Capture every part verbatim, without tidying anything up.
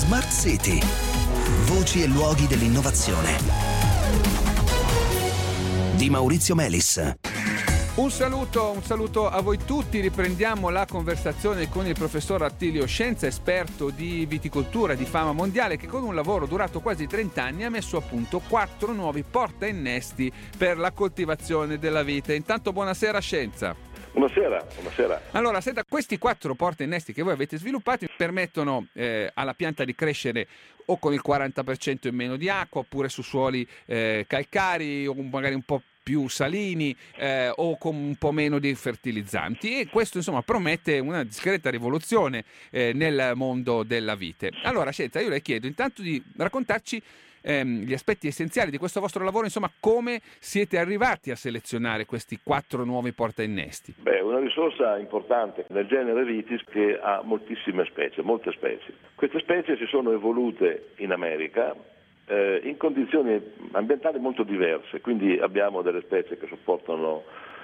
Smart City. Voci e luoghi dell'innovazione. Di Maurizio Melis. Un saluto, un saluto a voi tutti. Riprendiamo la conversazione con il professor Attilio Scienza, esperto di viticoltura di fama mondiale, che con un lavoro durato quasi trenta anni ha messo a punto quattro nuovi portainnesti per la coltivazione della vite. Intanto buonasera Scienza. Buonasera, buonasera. Allora, senta, questi quattro portainnesti che voi avete sviluppati permettono eh, alla pianta di crescere o con il quaranta per cento in meno di acqua, oppure su suoli eh, calcarei o magari un po' più salini eh, o con un po' meno di fertilizzanti, e questo insomma promette una discreta rivoluzione eh, nel mondo della vite. Allora Scienza, io le chiedo intanto di raccontarci ehm, gli aspetti essenziali di questo vostro lavoro, insomma come siete arrivati a selezionare questi quattro nuovi portainnesti. Beh, una risorsa importante nel genere Vitis che ha moltissime specie, molte specie. Queste specie si sono evolute in America Eh, in condizioni ambientali molto diverse, quindi abbiamo delle specie che sopportano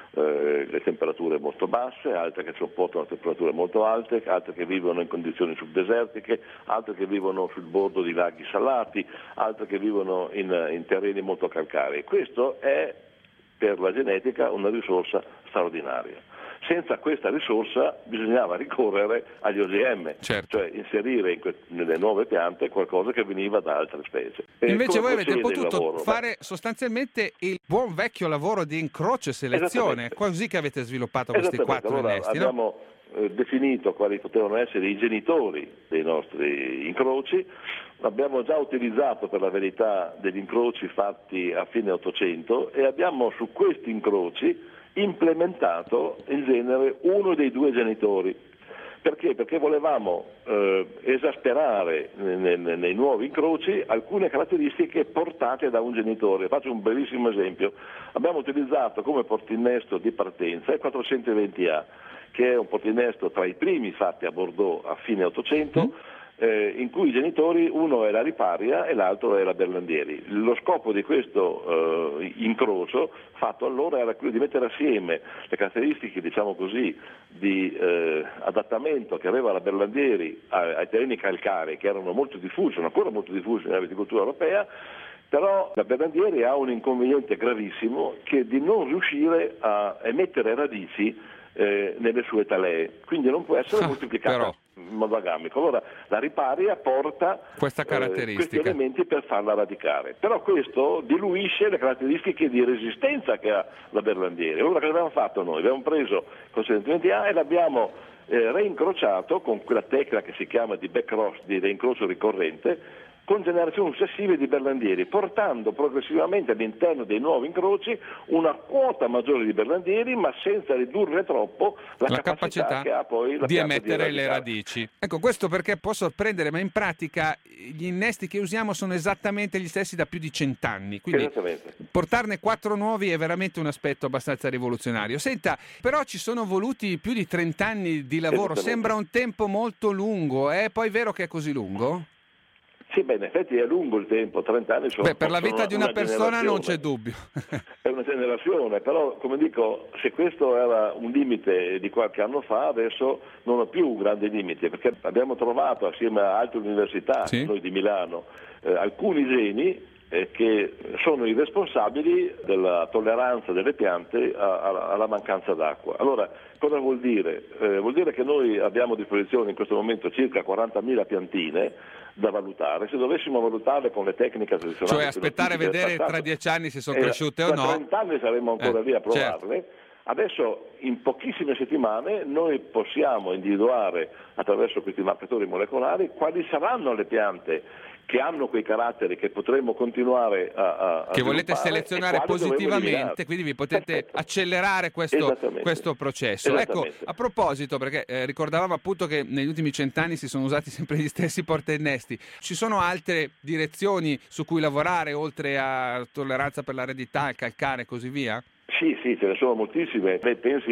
eh, le temperature molto basse, altre che sopportano temperature molto alte, altre che vivono in condizioni subdesertiche, altre che vivono sul bordo di laghi salati, altre che vivono in, in terreni molto calcarei. Questo è per la genetica una risorsa straordinaria. Senza questa risorsa bisognava ricorrere agli O G M, certo. Cioè inserire in que- nelle nuove piante qualcosa che veniva da altre specie. E invece voi avete potuto lavoro? fare Beh, sostanzialmente il buon vecchio lavoro di incrocio e selezione, così che avete sviluppato questi quattro allora, innesti, abbiamo no? eh, definito quali potevano essere i genitori dei nostri incroci. Abbiamo già utilizzato per la verità degli incroci fatti a fine Ottocento e abbiamo su questi incroci implementato in genere uno dei due genitori. Perché? Perché volevamo eh, esasperare nei, nei, nei nuovi incroci alcune caratteristiche portate da un genitore. Faccio un brevissimo esempio. Abbiamo utilizzato come portinnesto di partenza il quattrocentoventi A, che è un portinnesto tra i primi fatti a Bordeaux a fine Ottocento, mm. Eh, in cui i genitori, uno è la Riparia e l'altro è la Berlandieri. Lo scopo di questo eh, incrocio fatto allora era quello di mettere assieme le caratteristiche, diciamo così, di eh, adattamento che aveva la Berlandieri ai, ai terreni calcarei, che erano molto diffusi, sono ancora molto diffusi nella viticoltura europea. Però la Berlandieri ha un inconveniente gravissimo, che è di non riuscire a emettere radici eh, nelle sue talee, quindi non può essere moltiplicata Però. in modo agamico. Allora la Riparia porta questa caratteristica. eh, questi elementi per farla radicare, però questo diluisce le caratteristiche di resistenza che ha la Berlandieri. Allora che abbiamo fatto noi? Abbiamo preso il quattrocentoventi A e l'abbiamo eh, reincrociato con quella tecnica che si chiama di backcross, di reincrocio ricorrente, con generazioni successive di Berlandieri, portando progressivamente all'interno dei nuovi incroci una quota maggiore di Berlandieri, ma senza ridurre troppo la, la capacità, capacità che ha poi la di pianta emettere di le radici. Ecco, questo perché può sorprendere, ma in pratica gli innesti che usiamo sono esattamente gli stessi da più di cent'anni, quindi portarne quattro nuovi è veramente un aspetto abbastanza rivoluzionario. Senta, però ci sono voluti più di trent'anni di lavoro, sembra un tempo molto lungo, è poi vero che è così lungo? Sì, beh, in effetti è lungo il tempo, trenta anni sono. Beh, per la vita una, di una, una persona non c'è dubbio. È una generazione, però come dico, se questo era un limite di qualche anno fa, adesso non ha più grandi limiti, perché abbiamo trovato assieme a altre università, sì, noi di Milano, eh, alcuni geni eh, che sono i responsabili della tolleranza delle piante a, a, alla mancanza d'acqua. Allora, cosa vuol dire? Eh, vuol dire che noi abbiamo a disposizione in questo momento circa quarantamila piantine da valutare. Se dovessimo valutarle con le tecniche tradizionali, cioè aspettare a vedere tra dieci anni se sono eh, cresciute o no, tra trenta anni saremmo ancora eh, lì a provarle. Certo. Adesso in pochissime settimane noi possiamo individuare attraverso questi marcatori molecolari quali saranno le piante che hanno quei caratteri che potremmo continuare a, a che volete selezionare positivamente, quindi vi potete Perfetto. accelerare questo, questo processo. Ecco, a proposito, perché eh, ricordavamo appunto che negli ultimi cent'anni si sono usati sempre gli stessi portainnesti, ci sono altre direzioni su cui lavorare oltre a tolleranza per l'aridità, il calcare e così via? Sì, sì, ce ne sono moltissime. Lei pensi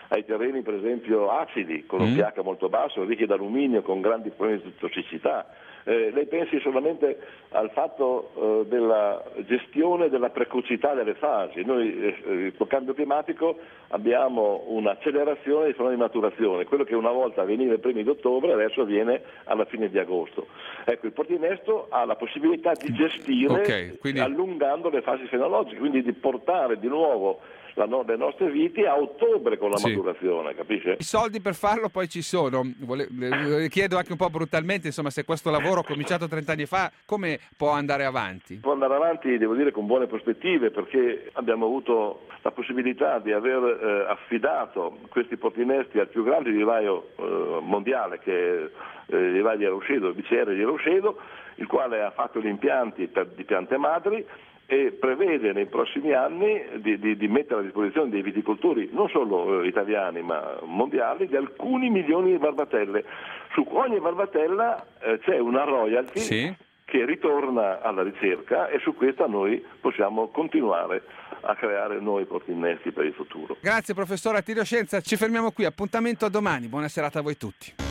ai terreni per esempio acidi, con un Mm. pH molto basso, ricchi d'alluminio, con grandi problemi di tossicità. Eh, lei pensi solamente al fatto eh, della gestione della precocità delle fasi. Noi eh, col cambio climatico abbiamo un'accelerazione dei fenomeni di maturazione, quello che una volta avveniva ai primi di ottobre adesso avviene alla fine di agosto. Ecco, il portinnesto ha la possibilità di gestire Ok, quindi- allungando le fasi fenologiche, quindi di portare di nuovo la no- le nostre viti a ottobre con la Sì. maturazione, capisce? I soldi per farlo poi ci sono. Vole- le chiedo anche un po' brutalmente, insomma, se questo lavoro cominciato trent'anni fa, come può andare avanti? Può andare avanti, devo dire, con buone prospettive, perché abbiamo avuto la possibilità di aver eh, affidato questi portinesti al più grande vivaio eh, mondiale, che è eh, il vivaio di Aruscedo, il B C R di Aruscedo, il quale ha fatto gli impianti per, di piante madri e prevede nei prossimi anni di, di, di mettere a disposizione dei viticoltori, non solo eh, italiani ma mondiali, di alcuni milioni di barbatelle. Su ogni barbatella eh, c'è una royalty Sì. che ritorna alla ricerca e su questa noi possiamo continuare a creare nuovi portinnesti per il futuro. Grazie professore Attilio Scienza, ci fermiamo qui, appuntamento a domani, buona serata a voi tutti.